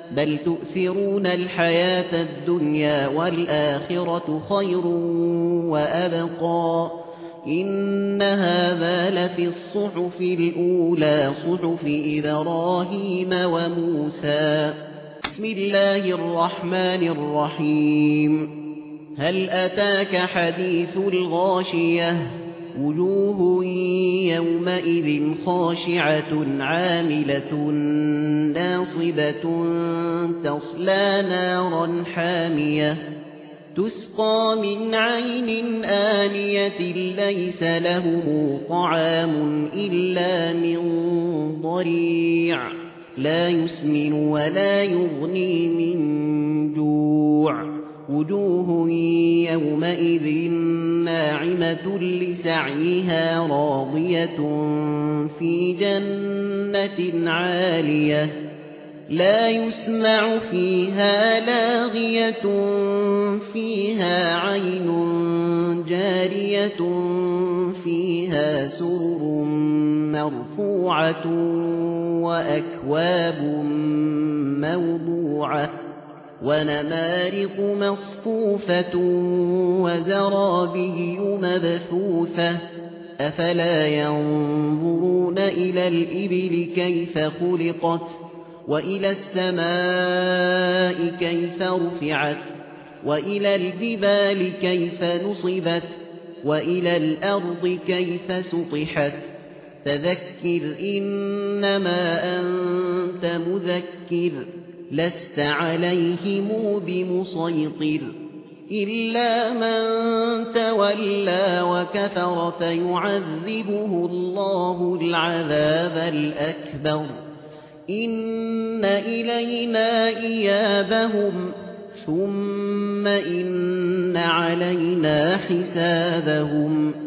بل تؤثرون الحياة الدنيا والآخرة خير وأبقى إن هذا لفي الصحف الأولى صحف إبراهيم وموسى. بسم الله الرحمن الرحيم. هل أتاك حديث الغاشية وجوه يومئذ خاشعة عاملة ناصبة تصلى نارا حامية تسقى من عين آنية ليس لهم طعام إلا من ضريع لا يسمن ولا يغني من جوع وجوه يومئذ ناعمة لسعيها راضية في جنة عالية لا يسمع فيها لاغية فيها عين جارية فيها سرر مرفوعة وأكواب موضوعة ونمارق مصفوفة وزرابي مبثوثة أفلا ينظرون إلى الإبل كيف خلقت وإلى السماء كيف رفعت وإلى الجبال كيف نصبت وإلى الأرض كيف سطحت فذكر إنما أنت مذكر لست عليهم بمسيطر إلا من تولى وكفر فيعذبه الله العذاب الأكبر إن إلينا إيابهم ثم إن علينا حسابهم